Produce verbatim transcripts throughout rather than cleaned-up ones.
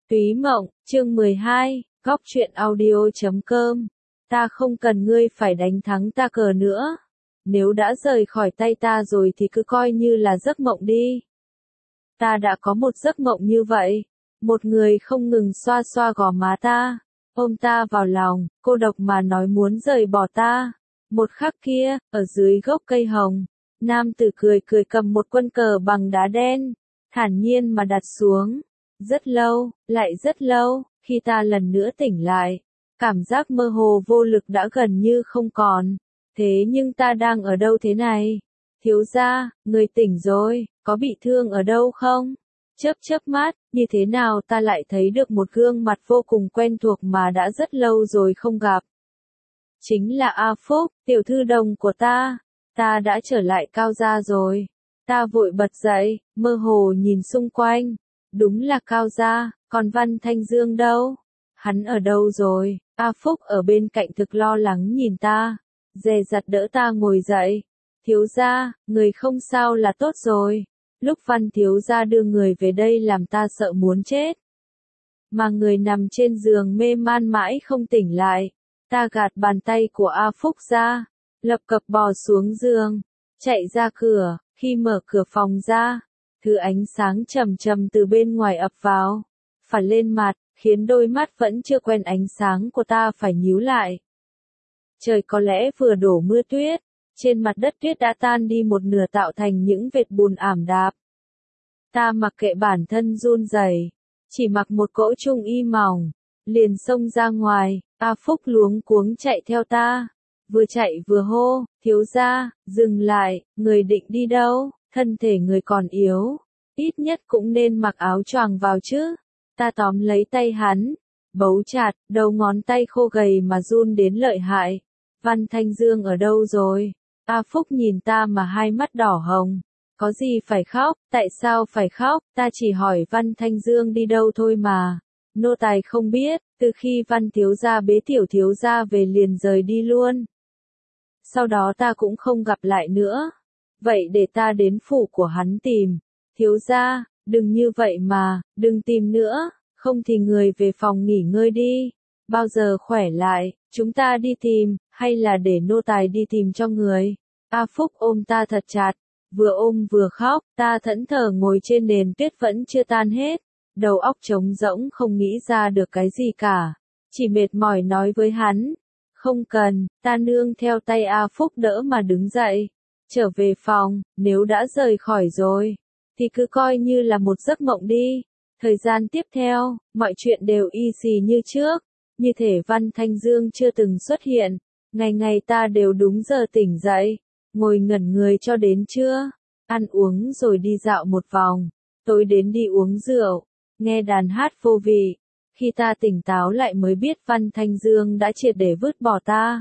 Túy Mộng, chương mười hai, góc truyện audio chấm com. Ta không cần ngươi phải đánh thắng ta cờ nữa. Nếu đã rời khỏi tay ta rồi thì cứ coi như là giấc mộng đi. Ta đã có một giấc mộng như vậy. Một người không ngừng xoa xoa gò má ta, ôm ta vào lòng, cô độc mà nói muốn rời bỏ ta. Một khắc kia, ở dưới gốc cây hồng, nam tử cười cười cầm một quân cờ bằng đá đen, thản nhiên mà đặt xuống. Rất lâu, lại rất lâu, khi ta lần nữa tỉnh lại, cảm giác mơ hồ vô lực đã gần như không còn. Thế nhưng ta đang ở đâu thế này? Thiếu gia, người tỉnh rồi, có bị thương ở đâu không? Chớp chớp mắt, như thế nào ta lại thấy được một gương mặt vô cùng quen thuộc mà đã rất lâu rồi không gặp. Chính là A Phúc, tiểu thư đồng của ta. Ta đã trở lại Cao gia rồi. Ta vội bật dậy, mơ hồ nhìn xung quanh. Đúng là Cao gia, còn Văn Thanh Dương đâu? Hắn ở đâu rồi? A Phúc ở bên cạnh thực lo lắng nhìn ta, dè dặt đỡ ta ngồi dậy. Thiếu gia, người không sao là tốt rồi. Lúc Văn thiếu gia đưa người về đây làm ta sợ muốn chết. Mà người nằm trên giường mê man mãi không tỉnh lại. Ta gạt bàn tay của A Phúc ra, lập cập bò xuống giường, chạy ra cửa. Khi mở cửa phòng ra, thứ ánh sáng trầm trầm từ bên ngoài ập vào, phản lên mặt, khiến đôi mắt vẫn chưa quen ánh sáng của ta phải nhíu lại. Trời có lẽ vừa đổ mưa tuyết, trên mặt đất tuyết đã tan đi một nửa tạo thành những vệt bùn ảm đạm. Ta mặc kệ bản thân run rẩy, chỉ mặc một cỗ trung y mỏng, liền xông ra ngoài. A Phúc luống cuống chạy theo ta, vừa chạy vừa hô, thiếu gia, dừng lại, người định đi đâu, thân thể người còn yếu, ít nhất cũng nên mặc áo choàng vào chứ. Ta tóm lấy tay hắn, bấu chặt, đầu ngón tay khô gầy mà run đến lợi hại. Văn Thanh Dương ở đâu rồi? A Phúc nhìn ta mà hai mắt đỏ hồng. Có gì phải khóc, tại sao phải khóc, ta chỉ hỏi Văn Thanh Dương đi đâu thôi mà. Nô tài không biết, từ khi Văn thiếu gia bế tiểu thiếu gia về liền rời đi luôn. Sau đó ta cũng không gặp lại nữa. Vậy để ta đến phủ của hắn tìm. Thiếu gia, đừng như vậy mà, đừng tìm nữa, không thì người về phòng nghỉ ngơi đi. Bao giờ khỏe lại, chúng ta đi tìm, hay là để nô tài đi tìm cho người. A Phúc ôm ta thật chặt, vừa ôm vừa khóc, ta thẫn thờ ngồi trên nền tuyết vẫn chưa tan hết. Đầu óc trống rỗng không nghĩ ra được cái gì cả, chỉ mệt mỏi nói với hắn, không cần, ta nương theo tay A Phúc đỡ mà đứng dậy, trở về phòng. Nếu đã rời khỏi rồi, thì cứ coi như là một giấc mộng đi. Thời gian tiếp theo, mọi chuyện đều y xì như trước, như thể Văn Thanh Dương chưa từng xuất hiện, ngày ngày ta đều đúng giờ tỉnh dậy, ngồi ngẩn người cho đến trưa, ăn uống rồi đi dạo một vòng, tối đến đi uống rượu. Nghe đàn hát vô vị, khi ta tỉnh táo lại mới biết Văn Thanh Dương đã triệt để vứt bỏ ta.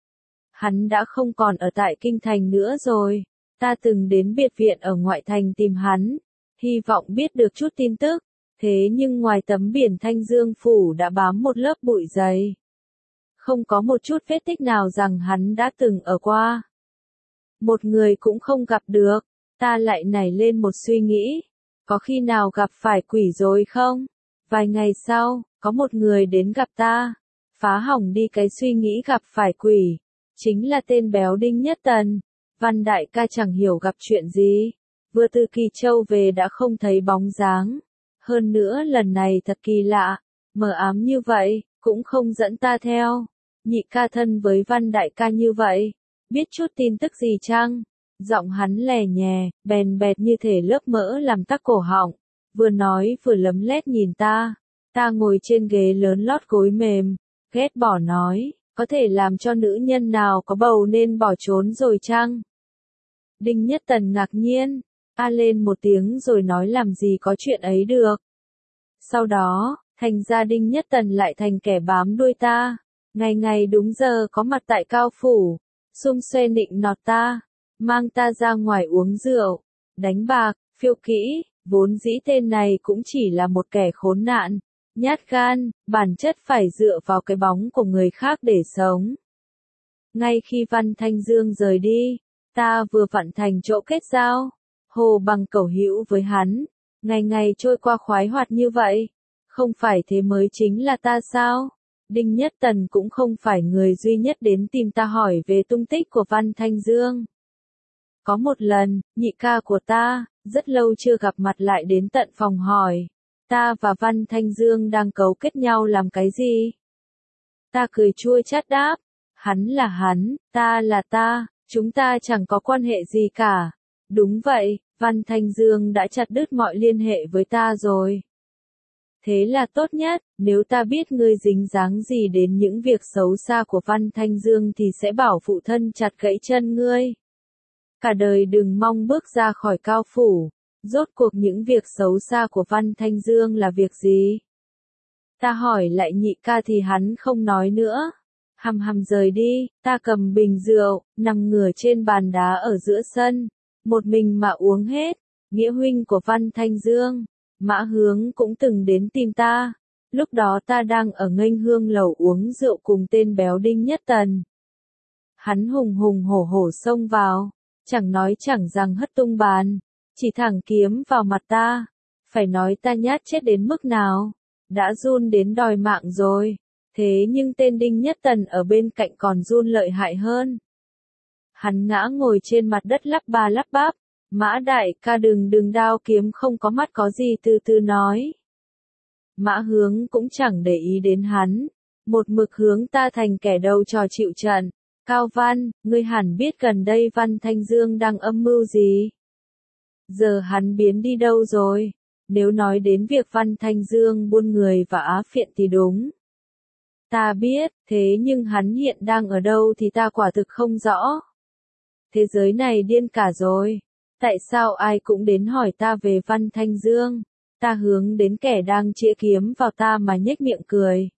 Hắn đã không còn ở tại kinh thành nữa rồi, ta từng đến biệt viện ở ngoại thành tìm hắn, hy vọng biết được chút tin tức, thế nhưng ngoài tấm biển Thanh Dương phủ đã bám một lớp bụi dày. Không có một chút vết tích nào rằng hắn đã từng ở qua. Một người cũng không gặp được, ta lại nảy lên một suy nghĩ. Có khi nào gặp phải quỷ rồi không? Vài ngày sau, có một người đến gặp ta, phá hỏng đi cái suy nghĩ gặp phải quỷ. Chính là tên béo Đinh Nhất Tần. Văn đại ca chẳng hiểu gặp chuyện gì, vừa từ Kỳ Châu về đã không thấy bóng dáng. Hơn nữa lần này thật kỳ lạ, mờ ám như vậy, cũng không dẫn ta theo. Nhị ca thân với Văn đại ca như vậy, biết chút tin tức gì chăng? Giọng hắn lè nhè, bèn bẹt như thể lớp mỡ làm tắc cổ họng, vừa nói vừa lấm lét nhìn ta. Ta ngồi trên ghế lớn lót gối mềm, ghét bỏ nói, có thể làm cho nữ nhân nào có bầu nên bỏ trốn rồi chăng? Đinh Nhất Tần ngạc nhiên, a lên một tiếng rồi nói làm gì có chuyện ấy được. Sau đó, thành ra Đinh Nhất Tần lại thành kẻ bám đuôi ta, ngày ngày đúng giờ có mặt tại Cao phủ, xum xuê nịnh nọt ta. Mang ta ra ngoài uống rượu, đánh bạc, phiêu kỹ, vốn dĩ tên này cũng chỉ là một kẻ khốn nạn, nhát gan, bản chất phải dựa vào cái bóng của người khác để sống. Ngay khi Văn Thanh Dương rời đi, ta vừa vặn thành chỗ kết giao, hồ bằng cẩu hữu với hắn, ngày ngày trôi qua khoái hoạt như vậy, Không phải thế mới chính là ta sao? Đinh Nhất Tần cũng không phải người duy nhất đến tìm ta hỏi về tung tích của Văn Thanh Dương. Có một lần, nhị ca của ta, rất lâu chưa gặp mặt lại đến tận phòng hỏi, ta và Văn Thanh Dương đang cấu kết nhau làm cái gì? Ta cười chua chát đáp, hắn là hắn, ta là ta, chúng ta chẳng có quan hệ gì cả. Đúng vậy, Văn Thanh Dương đã chặt đứt mọi liên hệ với ta rồi. Thế là tốt nhất, nếu ta biết ngươi dính dáng gì đến những việc xấu xa của Văn Thanh Dương thì sẽ bảo phụ thân chặt gãy chân ngươi. Cả đời đừng mong bước ra khỏi cao phủ. Rốt cuộc những việc xấu xa của Văn Thanh Dương là việc gì? Ta hỏi lại nhị ca thì hắn không nói nữa. Hầm hầm rời đi, ta cầm bình rượu, nằm ngửa trên bàn đá ở giữa sân. Một mình mà uống hết. Nghĩa huynh của Văn Thanh Dương, Mã Hướng cũng từng đến tìm ta. Lúc đó ta đang ở nghênh hương lầu uống rượu cùng tên béo Đinh Nhất Tần. Hắn hùng hùng hổ hổ xông vào, chẳng nói chẳng rằng hất tung bàn, chỉ thẳng kiếm vào mặt ta. Phải nói ta nhát chết đến mức nào, đã run đến đòi mạng rồi. Thế nhưng tên Đinh Nhất Tần ở bên cạnh còn run lợi hại hơn. Hắn ngã ngồi trên mặt đất lắp ba lắp bắp. Mã đại ca đừng đừng đao kiếm không có mắt có gì từ từ nói. Mã Hướng cũng chẳng để ý đến hắn. Một mực hướng ta thành kẻ đầu trò chịu trận. Cao Văn, ngươi hẳn biết gần đây Văn Thanh Dương đang âm mưu gì. Giờ hắn biến đi đâu rồi? Nếu nói đến việc Văn Thanh Dương buôn người và á phiện thì đúng. Ta biết, thế nhưng hắn hiện đang ở đâu thì ta quả thực không rõ. Thế giới này điên cả rồi. Tại sao ai cũng đến hỏi ta về Văn Thanh Dương? Ta hướng đến kẻ đang chĩa kiếm vào ta mà nhếch miệng cười.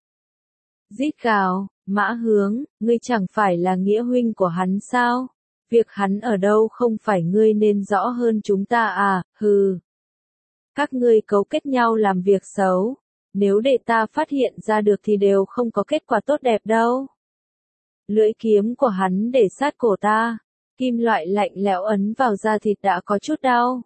Rít gào, Mã Hướng, ngươi chẳng phải là nghĩa huynh của hắn sao? Việc hắn ở đâu không phải ngươi nên rõ hơn chúng ta à, hừ. Các ngươi cấu kết nhau làm việc xấu. Nếu để ta phát hiện ra được thì đều không có kết quả tốt đẹp đâu. Lưỡi kiếm của hắn để sát cổ ta. Kim loại lạnh lẽo ấn vào da thịt đã có chút đau.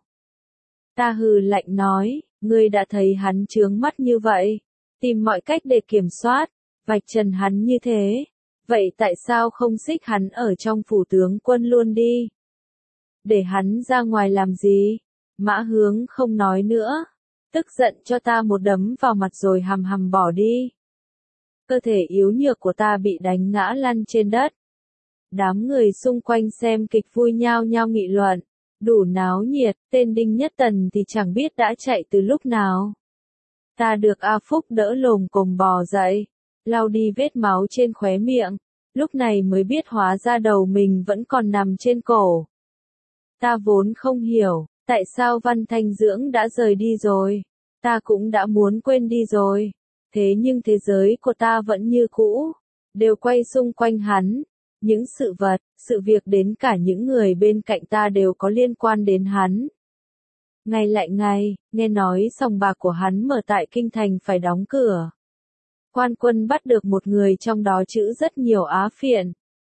Ta hừ lạnh nói, ngươi đã thấy hắn chướng mắt như vậy. Tìm mọi cách để kiểm soát, vạch trần hắn như thế. Vậy tại sao không xích hắn ở trong phủ tướng quân luôn đi? Để hắn ra ngoài làm gì? Mã Hướng không nói nữa. Tức giận cho ta một đấm vào mặt rồi hầm hầm bỏ đi. Cơ thể yếu nhược của ta bị đánh ngã lăn trên đất. Đám người xung quanh xem kịch vui nhao nhao nghị luận. Đủ náo nhiệt, tên Đinh Nhất Tần thì chẳng biết đã chạy từ lúc nào. Ta được A Phúc đỡ lồm cồm bò dậy, lau đi vết máu trên khóe miệng. Lúc này mới biết hóa ra đầu mình vẫn còn nằm trên cổ. Ta vốn không hiểu, tại sao Văn Thanh Dưỡng đã rời đi rồi. Ta cũng đã muốn quên đi rồi. Thế nhưng thế giới của ta vẫn như cũ, đều quay xung quanh hắn. Những sự vật, sự việc đến cả những người bên cạnh ta đều có liên quan đến hắn. Ngày lại ngày, nghe nói sòng bạc của hắn mở tại Kinh Thành phải đóng cửa. Quan quân bắt được một người trong đó chữ rất nhiều á phiện.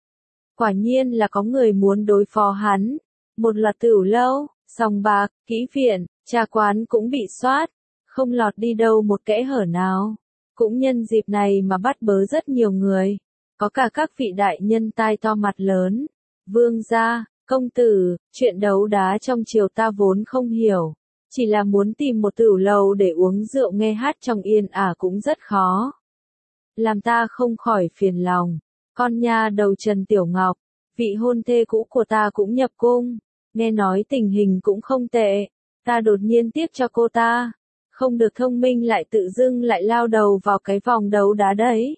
Quả nhiên là có người muốn đối phó hắn. Một loạt tửu lâu, sòng bạc, kỹ viện, trà quán cũng bị soát. Không lọt đi đâu một kẽ hở nào. Cũng nhân dịp này mà bắt bớ rất nhiều người. Có cả các vị đại nhân tai to mặt lớn. Vương gia, công tử, chuyện đấu đá trong triều ta vốn không hiểu. Chỉ là muốn tìm một tửu lầu để uống rượu nghe hát trong yên ả cũng rất khó. Làm ta không khỏi phiền lòng. Con nha đầu Trần Tiểu Ngọc, vị hôn thê cũ của ta cũng nhập cung. Nghe nói tình hình cũng không tệ. Ta đột nhiên tiếc cho cô ta. Không được thông minh lại tự dưng lại lao đầu vào cái vòng đấu đá đấy.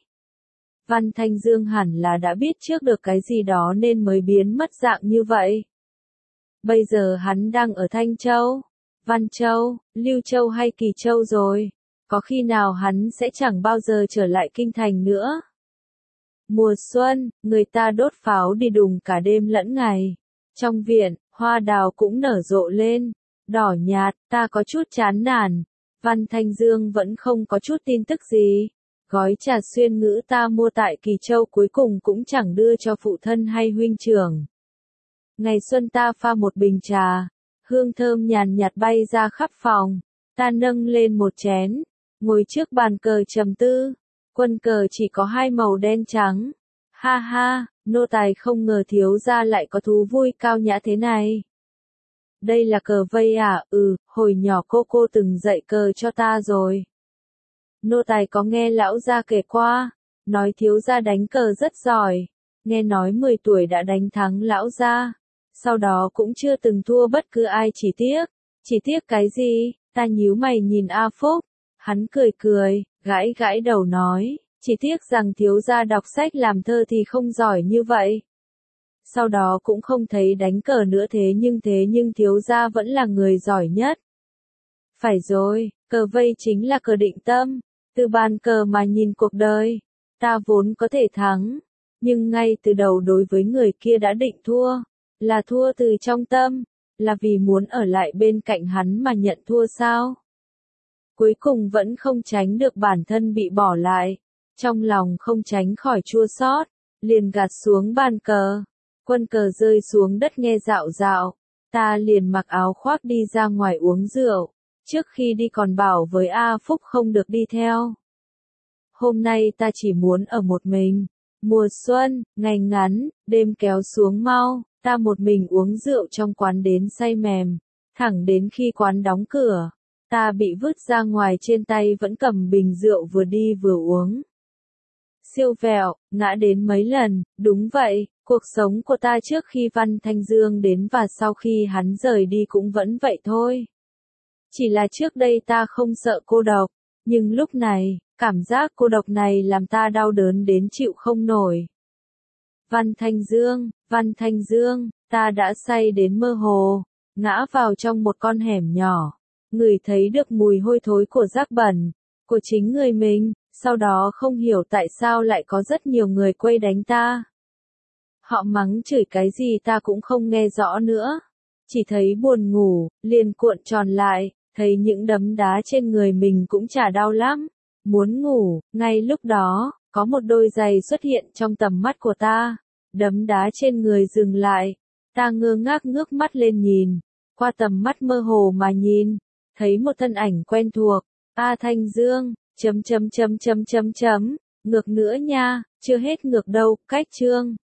Văn Thanh Dương hẳn là đã biết trước được cái gì đó nên mới biến mất dạng như vậy. Bây giờ hắn đang ở Thanh Châu, Văn Châu, Lưu Châu hay Kỳ Châu rồi. Có khi nào hắn sẽ chẳng bao giờ trở lại Kinh Thành nữa. Mùa xuân, người ta đốt pháo đi đùng cả đêm lẫn ngày. Trong viện, hoa đào cũng nở rộ lên. Đỏ nhạt, ta có chút chán nản. Văn Thanh Dương vẫn không có chút tin tức gì. Gói trà xuyên ngữ ta mua tại Kỳ Châu cuối cùng cũng chẳng đưa cho phụ thân hay huynh trưởng. Ngày xuân ta pha một bình trà. Hương thơm nhàn nhạt bay ra khắp phòng. Ta nâng lên một chén. ngồi trước bàn cờ trầm tư. Quân cờ chỉ có hai màu đen trắng. Ha ha, nô tài không ngờ thiếu gia lại có thú vui cao nhã thế này. Đây là cờ vây à? Ừ, hồi nhỏ cô cô từng dạy cờ cho ta rồi. Nô tài có nghe lão gia kể qua, nói thiếu gia đánh cờ rất giỏi, nghe nói mười tuổi đã đánh thắng lão gia, sau đó cũng chưa từng thua bất cứ ai. Chỉ tiếc, chỉ tiếc cái gì? Ta nhíu mày nhìn A Phúc, hắn cười cười, gãi gãi đầu nói, chỉ tiếc rằng thiếu gia đọc sách làm thơ thì không giỏi như vậy. Sau đó cũng không thấy đánh cờ nữa, thế nhưng thế nhưng thiếu gia vẫn là người giỏi nhất. Phải rồi, cờ vây chính là cờ định tâm, từ bàn cờ mà nhìn cuộc đời, ta vốn có thể thắng, nhưng ngay từ đầu đối với người kia đã định thua, là thua từ trong tâm, là vì muốn ở lại bên cạnh hắn mà nhận thua sao? Cuối cùng vẫn không tránh được bản thân bị bỏ lại, trong lòng không tránh khỏi chua xót, liền gạt xuống bàn cờ. Quân cờ rơi xuống đất nghe rạo rạo, ta liền mặc áo khoác đi ra ngoài uống rượu, trước khi đi còn bảo với A Phúc không được đi theo. Hôm nay ta chỉ muốn ở một mình, mùa xuân, ngày ngắn, đêm kéo xuống mau, ta một mình uống rượu trong quán đến say mềm, thẳng đến khi quán đóng cửa, ta bị vứt ra ngoài, trên tay vẫn cầm bình rượu, vừa đi vừa uống. Siêu vẹo, ngã đến mấy lần, đúng vậy, cuộc sống của ta trước khi Văn Thanh Dương đến và sau khi hắn rời đi cũng vẫn vậy thôi. Chỉ là trước đây ta không sợ cô độc, nhưng lúc này, cảm giác cô độc này làm ta đau đớn đến chịu không nổi. Văn Thanh Dương, Văn Thanh Dương, ta đã say đến mơ hồ, ngã vào trong một con hẻm nhỏ, ngửi thấy được mùi hôi thối của rác bẩn, của chính người mình. Sau đó không hiểu tại sao lại có rất nhiều người quay đánh ta. Họ mắng chửi cái gì ta cũng không nghe rõ nữa. Chỉ thấy buồn ngủ, liền cuộn tròn lại, thấy những đấm đá trên người mình cũng chả đau lắm. Muốn ngủ, ngay lúc đó, có một đôi giày xuất hiện trong tầm mắt của ta. Đấm đá trên người dừng lại. Ta ngơ ngác ngước mắt lên nhìn. Qua tầm mắt mơ hồ mà nhìn, thấy một thân ảnh quen thuộc. A Thanh Dương. Chấm chấm chấm chấm chấm chấm, ngược nữa nha, chưa hết ngược đâu, cách chương.